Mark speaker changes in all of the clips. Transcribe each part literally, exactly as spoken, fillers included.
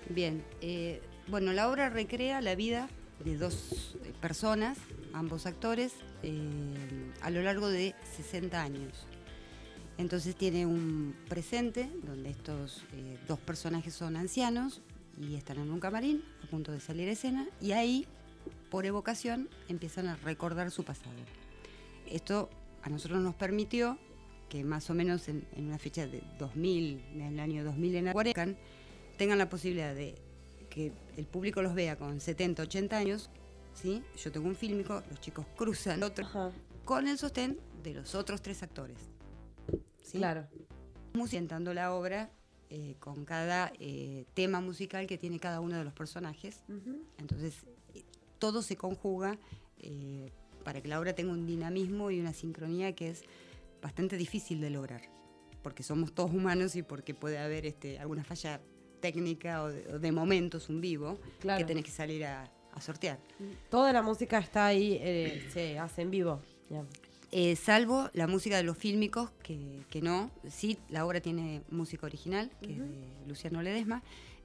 Speaker 1: Bien, eh, bueno, la obra recrea la vida de dos eh, personas, ambos actores, eh, a lo largo de sesenta años. Entonces tiene un presente donde estos eh, dos personajes son ancianos y están en un camarín a punto de salir a escena, y ahí, por evocación, empiezan a recordar su pasado. Esto a nosotros nos permitió que más o menos en, en una fecha de dos mil, en el año dos mil en Aguarecan, tengan la posibilidad de que el público los vea con setenta, ochenta años, ¿sí? Yo tengo un fílmico, los chicos cruzan otro,
Speaker 2: Ajá.
Speaker 1: con el sostén de los otros tres actores, ¿sí?
Speaker 2: Claro.
Speaker 1: Musicando la obra eh, con cada eh, tema musical que tiene cada uno de los personajes.
Speaker 2: Uh-huh.
Speaker 1: Entonces, eh, todo se conjuga eh, para que la obra tenga un dinamismo y una sincronía que es bastante difícil de lograr, porque somos todos humanos y porque puede haber este, alguna falla técnica o de, o de momentos, un vivo,
Speaker 2: Claro.
Speaker 1: que tenés que salir a, a sortear.
Speaker 2: Toda la música está ahí, eh, se hace en vivo. Yeah.
Speaker 1: Eh, salvo la música de los fílmicos, que, que no. Sí, la obra tiene música original, que uh-huh. es de Luciano Ledesma.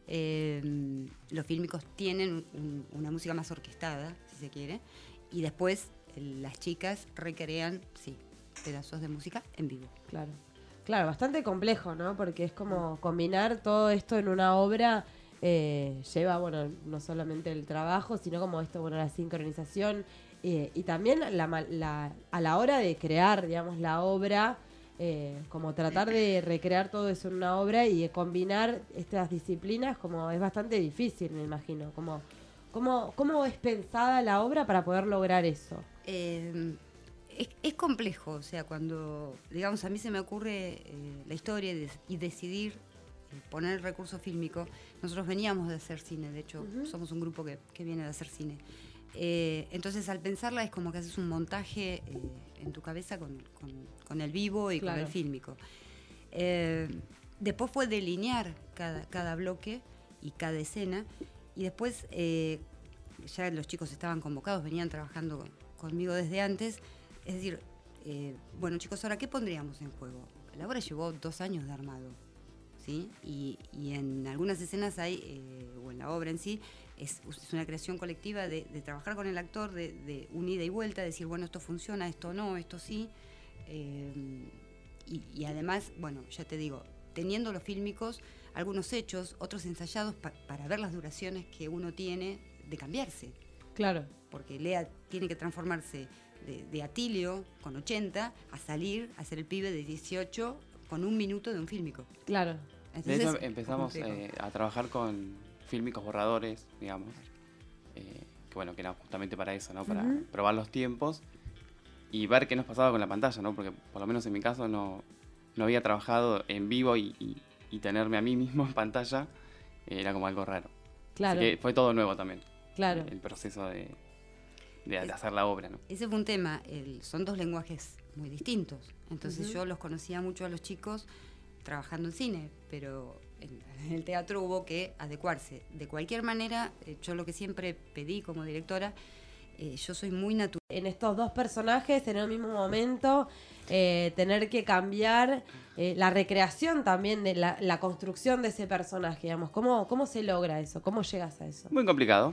Speaker 1: Eh, los fílmicos tienen un, una música más orquestada, si se quiere. Y después eh, las chicas recrean, sí, pedazos de música en vivo.
Speaker 2: Claro. Claro, bastante complejo, ¿no? Porque es como combinar todo esto en una obra, eh, lleva, bueno, no solamente el trabajo, sino como esto, bueno, la sincronización eh, y también la, la, a la hora de crear, digamos, la obra, eh, como tratar de recrear todo eso en una obra y de combinar estas disciplinas, como es bastante difícil, me imagino. Como, ¿cómo, cómo es pensada la obra para poder lograr eso?
Speaker 1: Eh... Es, es complejo, o sea, cuando, digamos, a mí se me ocurre eh, la historia y, de, y decidir eh, poner el recurso fílmico. Nosotros veníamos de hacer cine, de hecho, uh-huh. somos un grupo que, que viene de hacer cine. Eh, entonces, al pensarla es como que haces un montaje eh, en tu cabeza con, con, con el vivo y claro. con el fílmico. Eh, después fue delinear cada, cada bloque y cada escena, y después eh, ya los chicos estaban convocados, venían trabajando con, conmigo desde antes. Es decir, eh, bueno chicos, ahora ¿qué pondríamos en juego? La obra llevó dos años de armado, ¿sí? Y, y en algunas escenas hay, eh, o en la obra en sí, es, es una creación colectiva de, de trabajar con el actor, de, de un ida y vuelta, decir, bueno, esto funciona, esto no, esto sí. Eh, y, y además, bueno, ya te digo, teniendo los fílmicos, algunos hechos, otros ensayados pa, para ver las duraciones que uno tiene de cambiarse.
Speaker 2: Claro.
Speaker 1: Porque Lea tiene que transformarse de, de Atilio con ochenta a salir a ser el pibe de dieciocho con un minuto de un fílmico.
Speaker 2: Claro.
Speaker 3: Entonces, de hecho, empezamos eh, a trabajar con fílmicos borradores, digamos, eh, que bueno, que era justamente para eso, ¿no? Para uh-huh. probar los tiempos y ver qué nos pasaba con la pantalla, ¿no? Porque por lo menos en mi caso no, no había trabajado en vivo y, y, y tenerme a mí mismo en pantalla eh, era como algo raro.
Speaker 2: Claro.
Speaker 3: Así que fue todo nuevo también.
Speaker 2: Claro.
Speaker 3: El proceso de, de, de hacer la obra, ¿no?
Speaker 1: Ese fue un tema. El, son dos lenguajes muy distintos. Entonces uh-huh. yo los conocía mucho a los chicos trabajando en cine, pero en, en el teatro hubo que adecuarse. De cualquier manera, eh, yo lo que siempre pedí como directora, eh, yo soy muy natural.
Speaker 2: En estos dos personajes, en el mismo momento, eh, tener que cambiar eh, la recreación también, de la, la construcción de ese personaje, digamos. ¿Cómo, cómo se logra eso? ¿Cómo llegas a eso?
Speaker 3: Muy complicado.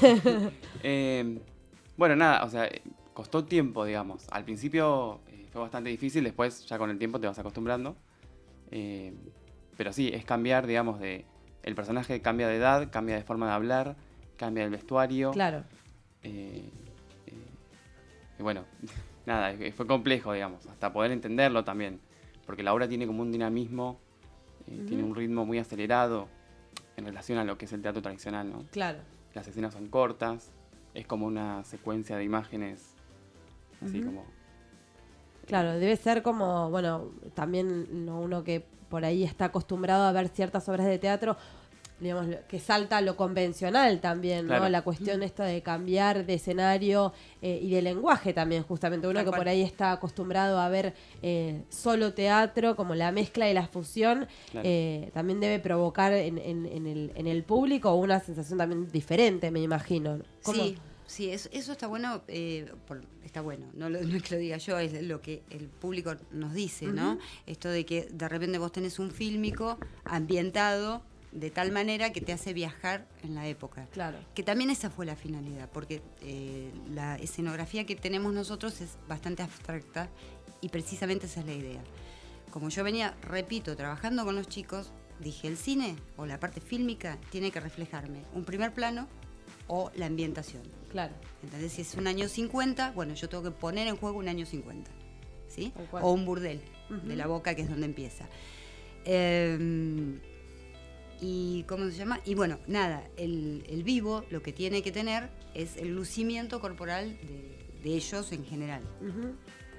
Speaker 3: eh, bueno, nada, o sea, costó tiempo, digamos. Al principio eh, fue bastante difícil, después ya con el tiempo te vas acostumbrando. Eh, pero sí, es cambiar, digamos, de... El personaje cambia de edad, cambia de forma de hablar, cambia el vestuario.
Speaker 2: Claro.
Speaker 3: Eh, eh, y bueno, nada, fue complejo, digamos, hasta poder entenderlo también. Porque la obra tiene como un dinamismo, eh, uh-huh. tiene un ritmo muy acelerado en relación a lo que es el teatro tradicional, ¿no?
Speaker 2: Claro.
Speaker 3: Las escenas son cortas, es como una secuencia de imágenes, así uh-huh. como...
Speaker 2: Claro, debe ser como, bueno, también ¿no? uno que por ahí está acostumbrado a ver ciertas obras de teatro, digamos, que salta a lo convencional también, ¿no? Claro. La cuestión esta de cambiar de escenario eh, y de lenguaje también, justamente. Uno Tal que cual. Por ahí está acostumbrado a ver eh, solo teatro, como la mezcla y la fusión, claro. eh, también debe provocar en, en, en, el, en el público una sensación también diferente, me imagino. ¿Cómo?
Speaker 1: Sí. Sí, eso, eso está bueno, eh, por, está bueno, no, lo, no es que lo diga yo, es lo que el público nos dice, uh-huh. ¿no? Esto de que de repente vos tenés un fílmico ambientado de tal manera que te hace viajar en la época.
Speaker 2: Claro.
Speaker 1: Que también esa fue la finalidad, porque eh, la escenografía que tenemos nosotros es bastante abstracta y precisamente esa es la idea. Como yo venía, repito, trabajando con los chicos, dije, el cine o la parte fílmica tiene que reflejarme un primer plano o la ambientación.
Speaker 2: Claro.
Speaker 1: Entonces, si es un año cincuenta, bueno, yo tengo que poner en juego un año cincuenta, ¿sí? O un burdel, uh-huh. de la Boca, que es donde empieza. Eh, y ¿cómo se llama? Y bueno, nada, el, el vivo lo que tiene que tener es el lucimiento corporal de, de ellos en general. Uh-huh. Bueno,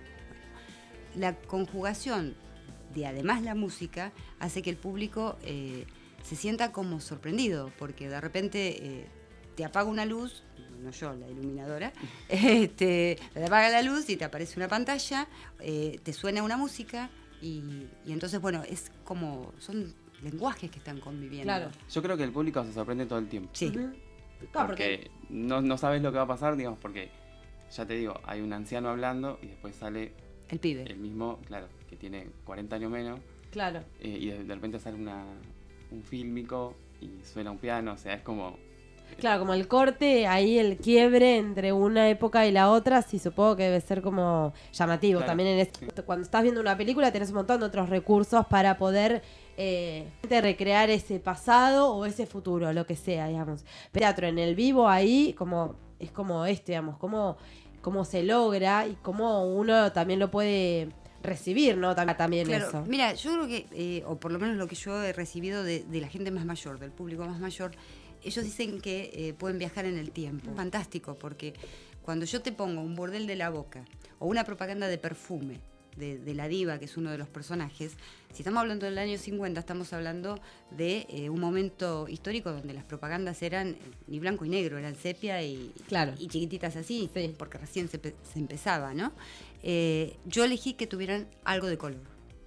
Speaker 1: la conjugación de además la música hace que el público eh, se sienta como sorprendido, porque de repente eh, te apaga una luz, no yo, la iluminadora, eh, te, te apaga la luz y te aparece una pantalla, eh, te suena una música y, y entonces, bueno, es como, son lenguajes que están conviviendo.
Speaker 2: Claro.
Speaker 3: Yo creo que el público se sorprende todo el tiempo.
Speaker 1: Sí.
Speaker 2: Uh-huh.
Speaker 3: Porque, porque no, no sabes lo que va a pasar, digamos, porque, ya te digo, hay un anciano hablando y después sale...
Speaker 1: El pibe.
Speaker 3: El mismo, claro, que tiene cuarenta años menos.
Speaker 2: Claro.
Speaker 3: Eh, y de, de repente sale una, un fílmico y suena un piano, o sea, es como...
Speaker 2: Claro, como el corte, ahí el quiebre entre una época y la otra, sí, supongo que debe ser como llamativo. Claro, también en este, sí. Cuando estás viendo una película tenés un montón de otros recursos para poder eh, recrear ese pasado o ese futuro, lo que sea, digamos. Teatro en el vivo ahí como es como este, digamos, cómo, cómo se logra y cómo uno también lo puede recibir, ¿no? También
Speaker 1: claro,
Speaker 2: eso.
Speaker 1: Mira, yo creo que, eh, o por lo menos lo que yo he recibido de, de la gente más mayor, del público más mayor, ellos dicen que eh, pueden viajar en el tiempo. Mm. Fantástico, porque cuando yo te pongo un burdel de la Boca o una propaganda de perfume de, de la diva, que es uno de los personajes, si estamos hablando del año cincuenta, estamos hablando de eh, un momento histórico donde las propagandas eran eh, ni blanco y negro, eran sepia y,
Speaker 2: claro.
Speaker 1: y chiquititas así,
Speaker 2: sí.
Speaker 1: porque recién se, se empezaba, ¿no? Eh, yo elegí que tuvieran algo de color,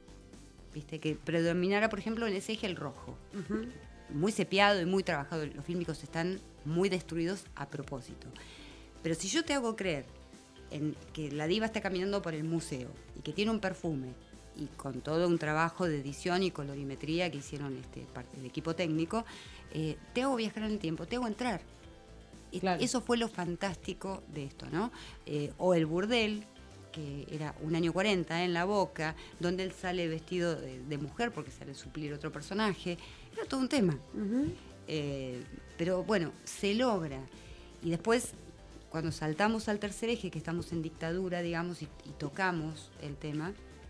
Speaker 1: ¿viste? Que predominara, por ejemplo, en ese eje el rojo. Uh-huh. Muy sepiado y muy trabajado. Los fílmicos están muy destruidos a propósito. Pero si yo te hago creer en que la diva está caminando por el museo y que tiene un perfume y con todo un trabajo de edición y colorimetría que hicieron este, parte del equipo técnico, eh, te hago viajar en el tiempo, te hago entrar. Claro. Eso fue lo fantástico de esto, ¿no? Eh, o el burdel, que era un año cuarenta en la Boca, donde él sale vestido de, de mujer porque sale a suplir otro personaje. Era todo un tema. Uh-huh. Eh, pero bueno, se logra. Y después, cuando saltamos al tercer eje, que estamos en dictadura, digamos, y, y tocamos el tema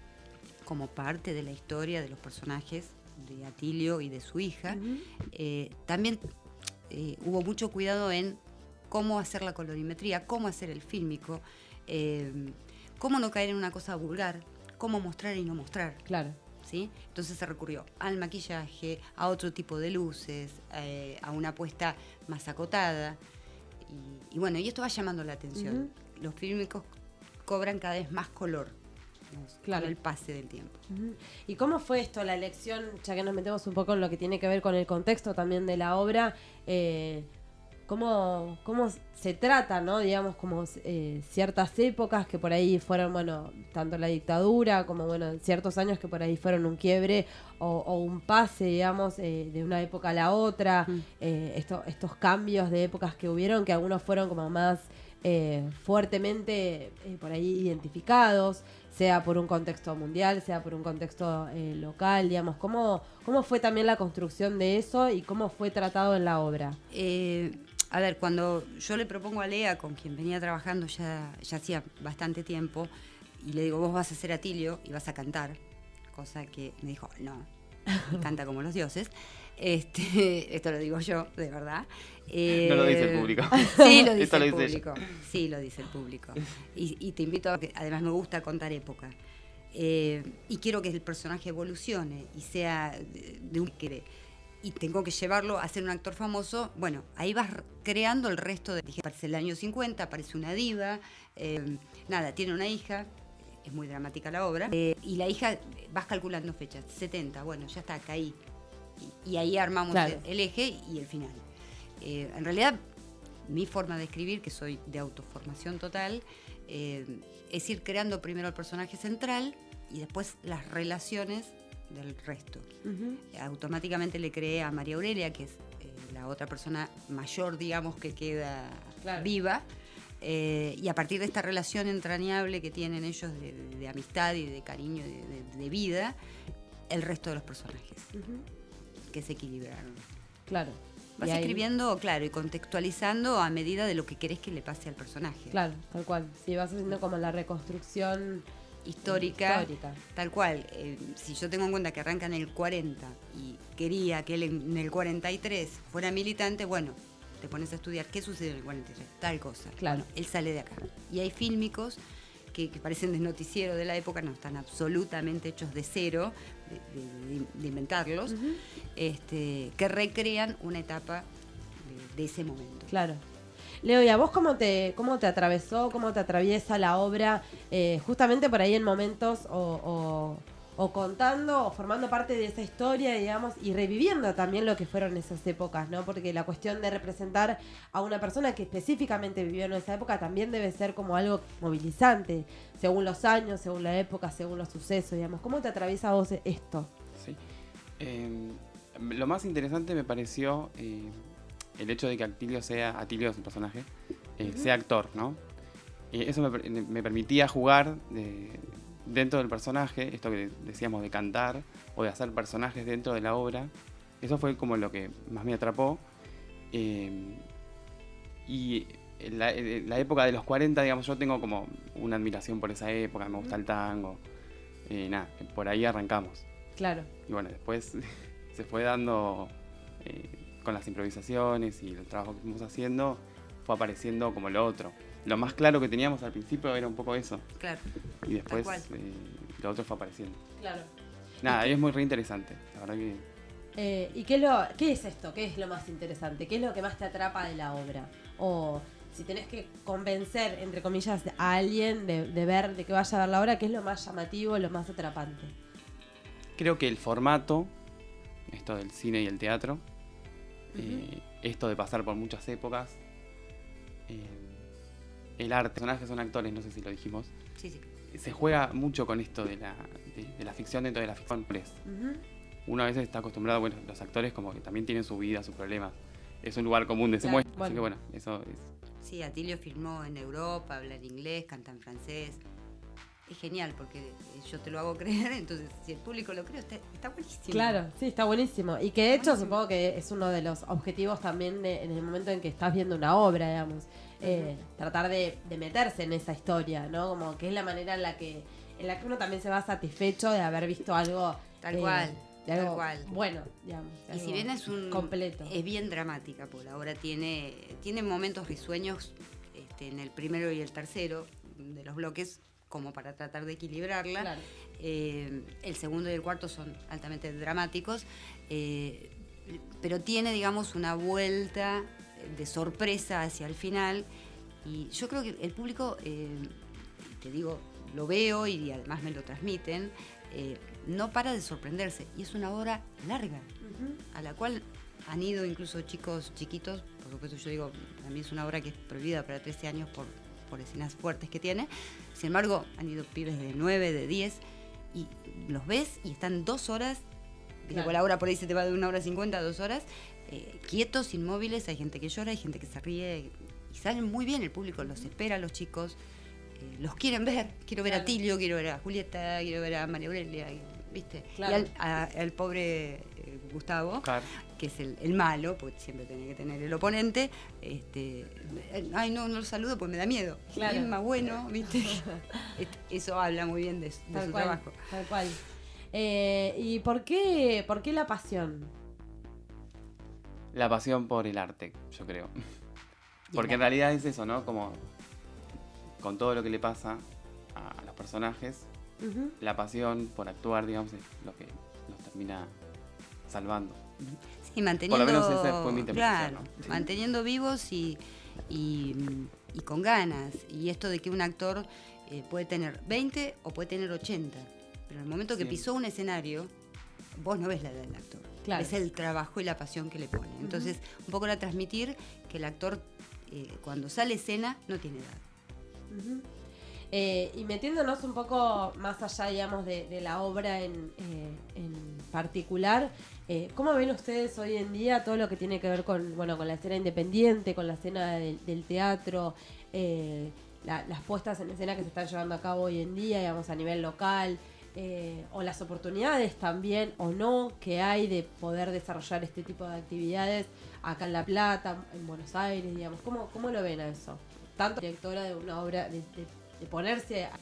Speaker 1: como parte de la historia de los personajes de Atilio y de su hija, uh-huh. eh, también eh, hubo mucho cuidado en cómo hacer la colorimetría, cómo hacer el fílmico, eh, cómo no caer en una cosa vulgar, cómo mostrar y no mostrar.
Speaker 2: Claro.
Speaker 1: ¿Sí? Entonces se recurrió al maquillaje, a otro tipo de luces, eh, a una puesta más acotada. Y, y bueno, y esto va llamando la atención. Uh-huh. Los fílmicos cobran cada vez más color, digamos, claro. con el pase del tiempo.
Speaker 2: Uh-huh. ¿Y cómo fue esto, la elección, ya que nos metemos un poco en lo que tiene que ver con el contexto también de la obra? Eh, Cómo, cómo se trata, ¿no? Digamos, como eh, ciertas épocas que por ahí fueron, bueno, tanto la dictadura como, bueno, ciertos años que por ahí fueron un quiebre o, o un pase, digamos, eh, de una época a la otra, mm. eh, esto, estos cambios de épocas que hubieron, que algunos fueron como más eh, fuertemente eh, por ahí identificados, sea por un contexto mundial, sea por un contexto eh, local, digamos. ¿Cómo, ¿Cómo fue también la construcción de eso y cómo fue tratado en la obra?
Speaker 1: Eh... A ver, cuando yo le propongo a Lea, con quien venía trabajando ya, ya hacía bastante tiempo, y le digo, vos vas a ser Atilio y vas a cantar, cosa que me dijo, no, canta como los dioses. Este, esto lo digo yo, de verdad. Eh,
Speaker 3: no lo dice el público.
Speaker 1: Sí, lo dice
Speaker 3: esto
Speaker 1: el
Speaker 3: lo dice
Speaker 1: público. Ella. Sí, lo dice el público. Y, y te invito a que, además me gusta contar época. Eh, y quiero que el personaje evolucione y sea de, de un que y tengo que llevarlo a ser un actor famoso. Bueno, ahí vas creando el resto de... Dije, aparece el año cincuenta, aparece una diva, eh, nada, tiene una hija, es muy dramática la obra, eh, y la hija, vas calculando fechas, setenta, bueno, ya está, caí. Y, y ahí armamos claro. el, el eje y el final. Eh, en realidad, mi forma de escribir, que soy de autoformación total, eh, es ir creando primero el personaje central y después las relaciones del resto.
Speaker 2: Uh-huh.
Speaker 1: Automáticamente le creé a María Aurelia, que es eh, la otra persona mayor, digamos, que queda claro. viva. Eh, y a partir de esta relación entrañable que tienen ellos de, de, de amistad y de cariño, de, de, de vida, el resto de los personajes uh-huh. que se equilibraron.
Speaker 2: Claro.
Speaker 1: Vas escribiendo, claro, y contextualizando a medida de lo que querés que le pase al personaje.
Speaker 2: Claro, tal cual. Sí, vas haciendo como la reconstrucción
Speaker 1: histórica.
Speaker 2: histórica.
Speaker 1: Tal cual. Eh, si yo tengo en cuenta que arranca en el cuarenta y quería que él en el cuarenta y tres fuera militante, bueno, te pones a estudiar qué sucede en el cuarenta y tres, tal cosa.
Speaker 2: Claro.
Speaker 1: Bueno, él sale de acá. Y hay fílmicos que, que parecen de noticiero de la época, no están absolutamente hechos de cero, de, de, de inventarlos, uh-huh. este, que recrean una etapa de, de ese momento.
Speaker 2: Claro. Leo, ¿y a vos cómo te, cómo te atravesó, cómo te atraviesa la obra, eh, justamente por ahí en momentos o, o, o contando o formando parte de esa historia, digamos, y reviviendo también lo que fueron esas épocas, ¿no? Porque la cuestión de representar a una persona que específicamente vivió en esa época también debe ser como algo movilizante, según los años, según la época, según los sucesos, digamos. ¿Cómo te atraviesa a vos esto?
Speaker 3: Sí. Eh, lo más interesante me pareció eh, el hecho de que Atilio sea, Atilio es un personaje, eh, uh-huh. sea actor, ¿no? Eh, eso me, me permitía jugar de... dentro del personaje, esto que decíamos de cantar o de hacer personajes dentro de la obra, eso fue como lo que más me atrapó. Eh, y en la, en la época de los cuarenta, digamos, yo tengo como una admiración por esa época, me gusta el tango, eh, nada, por ahí arrancamos.
Speaker 2: Claro.
Speaker 3: Y bueno, después se fue dando, eh, con las improvisaciones y el trabajo que fuimos haciendo, fue apareciendo como lo otro. Lo más claro que teníamos al principio era un poco eso.
Speaker 1: Claro.
Speaker 3: Y después eh, lo otro fue apareciendo.
Speaker 2: Claro.
Speaker 3: Nada, y es muy re interesante. La verdad que...
Speaker 2: Eh, ¿Y qué es, lo, qué es esto? ¿Qué es lo más interesante? ¿Qué es lo que más te atrapa de la obra? O si tenés que convencer, entre comillas, a alguien de, de ver, de que vaya a ver la obra, ¿qué es lo más llamativo, lo más atrapante?
Speaker 3: Creo que el formato, esto del cine y el teatro, uh-huh. eh, esto de pasar por muchas épocas, eh, el arte, los personajes son actores, no sé si lo dijimos.
Speaker 1: Sí, sí.
Speaker 3: Se juega mucho con esto de la, de, de la ficción dentro de la ficción. Uh-huh. Uno a veces está acostumbrado, bueno, los actores como que también tienen su vida, sus problemas. Es un lugar común de se muestra, bueno. Así que bueno, eso es...
Speaker 1: Sí, Atilio filmó en Europa, habla en inglés, canta en francés. Es genial porque yo te lo hago creer, entonces si el público lo cree, está, está buenísimo.
Speaker 2: Claro, sí, está buenísimo. Y que de hecho buenísimo. Supongo que es uno de los objetivos también de, en el momento en que estás viendo una obra, digamos. Eh, uh-huh. Tratar de, de meterse en esa historia, ¿no? Como que es la manera en la que en la que uno también se va satisfecho de haber visto algo
Speaker 1: tal
Speaker 2: eh,
Speaker 1: cual,
Speaker 2: de algo
Speaker 1: tal cual.
Speaker 2: Bueno, digamos.
Speaker 1: Y si bien es un
Speaker 2: completo,
Speaker 1: es bien dramática, porque la obra tiene tiene momentos risueños este, en el primero y el tercero de los bloques, como para tratar de equilibrarla.
Speaker 2: Claro.
Speaker 1: Eh, el segundo y el cuarto son altamente dramáticos, eh, pero tiene, digamos, una vuelta de sorpresa hacia el final, y yo creo que el público, eh, te digo, lo veo y además me lo transmiten, eh, no para de sorprenderse, y es una obra larga, uh-huh. a la cual han ido incluso chicos chiquitos, por supuesto yo digo, a mí es una obra que es prohibida para trece años por, por escenas fuertes que tiene, sin embargo han ido pibes de nueve, de diez, y los ves y están dos horas, claro. La obra por ahí se te va de una hora cincuenta a dos horas, Eh, quietos, inmóviles, hay gente que llora, hay gente que se ríe y salen muy bien, el público los espera, los chicos eh, los quieren ver, quiero ver claro. a Tilio, quiero ver a Julieta, quiero ver a María Aurelia, ¿viste? Claro. Y al a, al pobre eh, Gustavo, claro. que es el, el malo, porque siempre tiene que tener el oponente, este, eh, ay no, no lo saludo porque me da miedo, claro. es más bueno, ¿viste? Eso habla muy bien de, de
Speaker 2: tal
Speaker 1: su
Speaker 2: cual,
Speaker 1: trabajo.
Speaker 2: Tal cual. Eh, ¿Y por qué, por qué la pasión?
Speaker 3: La pasión por el arte, yo creo. Porque en realidad es eso, ¿no? Como con todo lo que le pasa a los personajes, uh-huh. la pasión por actuar, digamos, es lo que nos termina salvando.
Speaker 1: Sí, manteniendo...
Speaker 3: Por lo menos esa fue mi interpretación,
Speaker 1: claro,
Speaker 3: ¿no?
Speaker 1: manteniendo vivos y, y, y con ganas. Y esto de que un actor eh, puede tener veinte o puede tener ochenta. Pero en el momento que sí. pisó un escenario, vos no ves la edad del actor. Claro. Es el trabajo y la pasión que le pone. Entonces, uh-huh. un poco era transmitir que el actor, eh, cuando sale a escena, no tiene edad.
Speaker 2: Uh-huh. Eh, y metiéndonos un poco más allá, digamos, de, de la obra en, eh, en particular, eh, ¿cómo ven ustedes hoy en día todo lo que tiene que ver con, bueno, con la escena independiente, con la escena del, del teatro, eh, la, las puestas en escena que se están llevando a cabo hoy en día, digamos, a nivel local, eh, o las oportunidades también, o no, que hay de poder desarrollar este tipo de actividades acá en La Plata, en Buenos Aires, digamos? ¿Cómo, cómo lo ven a eso? Tanto directora de una obra, de, de, de ponerse eh,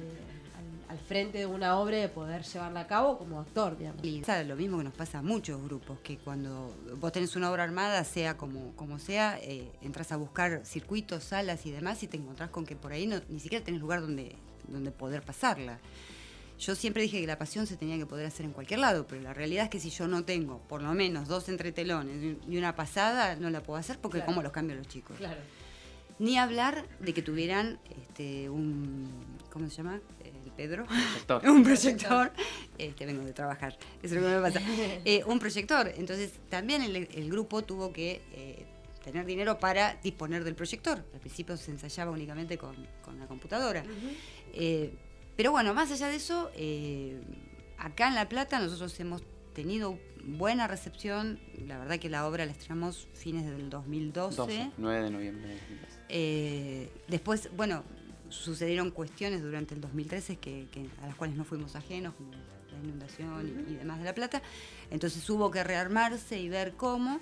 Speaker 2: al, al frente de una obra y de poder llevarla a cabo como actor, digamos.
Speaker 1: Y pasa lo mismo que nos pasa a muchos grupos, que cuando vos tenés una obra armada, sea como, como sea, eh, entras a buscar circuitos, salas y demás, y te encontrás con que por ahí no, ni siquiera tenés lugar donde, donde poder pasarla. Yo siempre dije que la pasión se tenía que poder hacer en cualquier lado, pero la realidad es que si yo no tengo por lo menos dos entretelones y una pasada, no la puedo hacer porque
Speaker 2: claro.
Speaker 1: ¿Cómo los cambio los chicos?
Speaker 2: Claro.
Speaker 1: Ni hablar de que tuvieran este, un, ¿cómo se llama? El Pedro.
Speaker 3: Proyector.
Speaker 1: un proyector. Este, vengo de trabajar, eso es lo que me pasa. Eh, un proyector. Entonces también el, el grupo tuvo que eh, tener dinero para disponer del proyector. Al principio se ensayaba únicamente con, con la computadora. Uh-huh. eh, pero bueno, más allá de eso, eh, acá en La Plata nosotros hemos tenido buena recepción. La verdad que la obra la estrenamos fines del dos mil doce.
Speaker 3: doce, nueve de noviembre de dos mil doce.
Speaker 1: Eh, después, bueno, sucedieron cuestiones durante el dos mil trece que, que a las cuales no fuimos ajenos, como la inundación uh-huh. y, y demás de La Plata. Entonces hubo que rearmarse y ver cómo.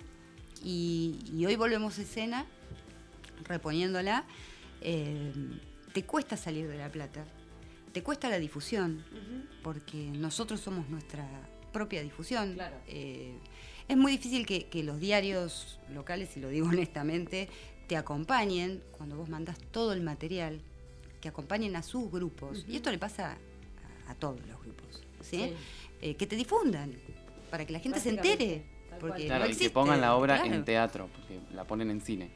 Speaker 1: Y, y hoy volvemos a escena, reponiéndola. Eh, te cuesta salir de La Plata. Te cuesta la difusión, uh-huh. porque nosotros somos nuestra propia difusión.
Speaker 2: Claro.
Speaker 1: Eh, es muy difícil que, que los diarios locales, y lo digo honestamente, te acompañen cuando vos mandás todo el material, que acompañen a sus grupos. Uh-huh. Y esto le pasa a, a todos los grupos, ¿sí? Sí. Eh, que te difundan, para que la gente se entere. Porque
Speaker 3: claro,
Speaker 1: no
Speaker 3: y que pongan la obra
Speaker 1: claro.
Speaker 3: en teatro, porque la ponen en cine.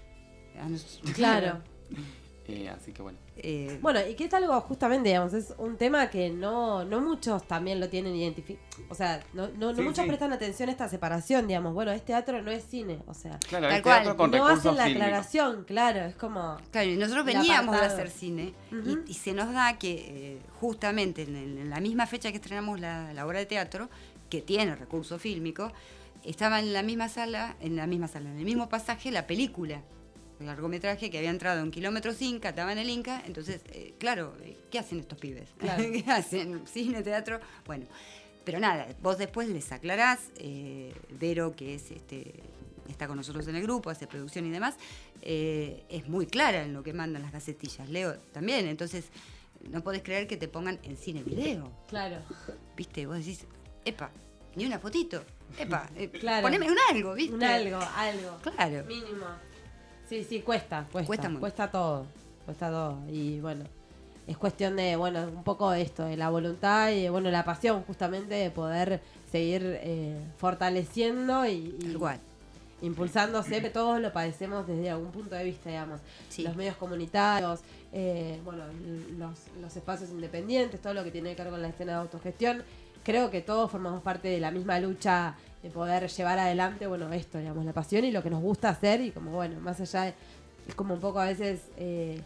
Speaker 2: Claro.
Speaker 3: Eh, así que bueno.
Speaker 2: Eh, bueno, y que es algo justamente, digamos, es un tema que no, no muchos también lo tienen identificado. O sea, no, no, no sí, muchos sí. prestan atención a esta separación, digamos. Bueno, es teatro, no es cine. O sea,
Speaker 3: claro, es teatro con
Speaker 2: no hacen la
Speaker 3: fílmicos.
Speaker 2: Aclaración, claro, es como.
Speaker 1: Claro, y nosotros veníamos de hacer cine uh-huh. y, y se nos da que eh, justamente en, el, en la misma fecha que estrenamos la, la obra de teatro, que tiene recurso fílmico, estaba en la misma sala, en la misma sala, en el mismo pasaje, la película. El largometraje que había entrado en Kilómetros Inca, estaba en el Inca, entonces, eh, claro, ¿qué hacen estos pibes? Claro. ¿Qué hacen? ¿Cine, teatro? Bueno, pero nada, vos después les aclarás, eh, Vero, que es este está con nosotros en el grupo, hace producción y demás, eh, es muy clara en lo que mandan las gacetillas, Leo también, entonces no podés creer que te pongan en cine video.
Speaker 2: Claro.
Speaker 1: ¿Viste? Vos decís, epa, ni una fotito, epa, eh,
Speaker 2: claro.
Speaker 1: poneme un algo, ¿viste?
Speaker 2: Un algo, algo.
Speaker 1: Claro.
Speaker 2: Mínimo. Sí, sí, cuesta, cuesta,
Speaker 1: cuesta, mucho.
Speaker 2: cuesta todo, cuesta todo. Y bueno, es cuestión de, bueno, un poco esto, de la voluntad y, bueno, la pasión justamente de poder seguir eh, fortaleciendo y, y
Speaker 1: igual
Speaker 2: impulsándose, que todos lo padecemos desde algún punto de vista, digamos. Sí. Los medios comunitarios, eh, bueno, los, los espacios independientes, todo lo que tiene que ver con la escena de autogestión. Creo que todos formamos parte de la misma lucha de poder llevar adelante, bueno, esto, digamos, la pasión y lo que nos gusta hacer y como, bueno, más allá de, es como un poco a veces eh,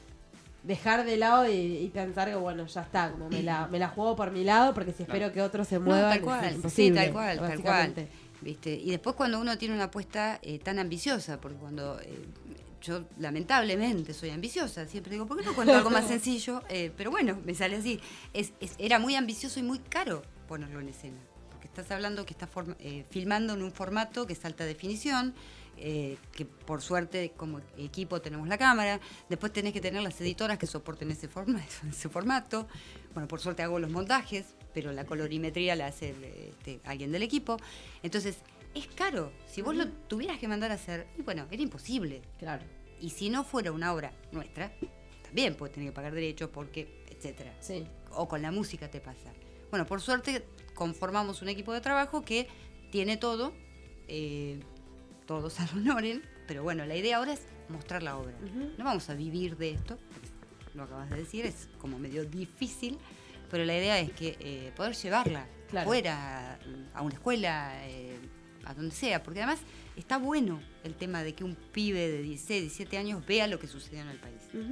Speaker 2: dejar de lado y, y pensar que, bueno, ya está, como me la, me la juego por mi lado porque si espero que otros se muevan,
Speaker 1: no, tal cual,
Speaker 2: es imposible.
Speaker 1: Sí, tal cual, tal cual. ¿Viste? Y después cuando uno tiene una apuesta eh, tan ambiciosa, porque cuando eh, yo lamentablemente soy ambiciosa, siempre digo, ¿por qué no cuento algo más sencillo? Eh, pero bueno, me sale así. Es, es, era muy ambicioso y muy caro ponerlo en escena, porque estás hablando que estás forma, eh, filmando en un formato que es alta definición, eh, que por suerte como equipo tenemos la cámara, después tenés que tener las editoras que soporten ese, forma, ese formato, bueno, por suerte hago los montajes, pero la colorimetría la hace este, alguien del equipo, entonces es caro, si vos uh-huh. lo tuvieras que mandar a hacer, y bueno, era imposible.
Speaker 2: Claro.
Speaker 1: Y si no fuera una obra nuestra, también puedes tener que pagar derechos, porque, etcétera.
Speaker 2: Sí.
Speaker 1: O con la música te pasa. Bueno, por suerte conformamos un equipo de trabajo que tiene todo, eh, todos al honoren, pero bueno, la idea ahora es mostrar la obra. Uh-huh. No vamos a vivir de esto, lo acabas de decir, es como medio difícil, pero la idea es que eh, poder llevarla claro. fuera, a una escuela, eh, a donde sea, porque además está bueno el tema de que un pibe de dieciséis, diecisiete años vea lo que sucedió en el país.
Speaker 2: Uh-huh.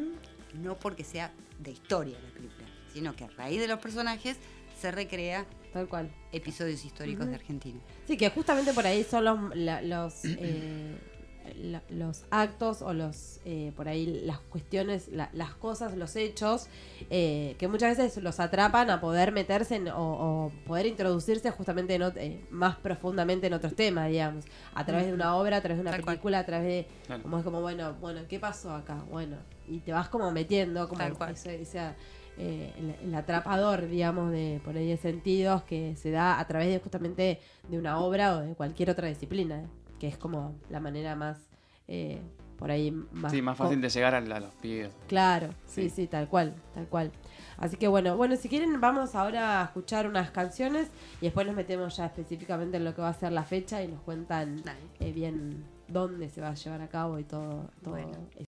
Speaker 1: no porque sea de historia la película, sino que a raíz de los personajes se recrea
Speaker 2: tal cual
Speaker 1: episodios históricos uh-huh. de Argentina.
Speaker 2: Sí, que justamente por ahí son los la, los, eh, la, los actos o los eh, por ahí las cuestiones, la, las cosas, los hechos eh, que muchas veces los atrapan a poder meterse en, o, o poder introducirse justamente en, eh, más profundamente en otros temas, digamos, a través de una obra, a través de una tal película, cual. a través de claro. como es como bueno, bueno, ¿qué pasó acá? Bueno, y te vas como metiendo como ese, ese Eh, el, el atrapador, digamos, de por ahí de sentidos que se da a través de justamente de una obra o de cualquier otra disciplina, ¿eh? Que es como la manera más eh, por ahí más
Speaker 3: sí, más fácil de llegar a, a los pibes.
Speaker 2: Claro, sí, sí, sí, tal cual, tal cual. Así que bueno, bueno, si quieren vamos ahora a escuchar unas canciones y después nos metemos ya específicamente en lo que va a ser la fecha y nos cuentan eh, bien dónde se va a llevar a cabo y todo, todo bueno.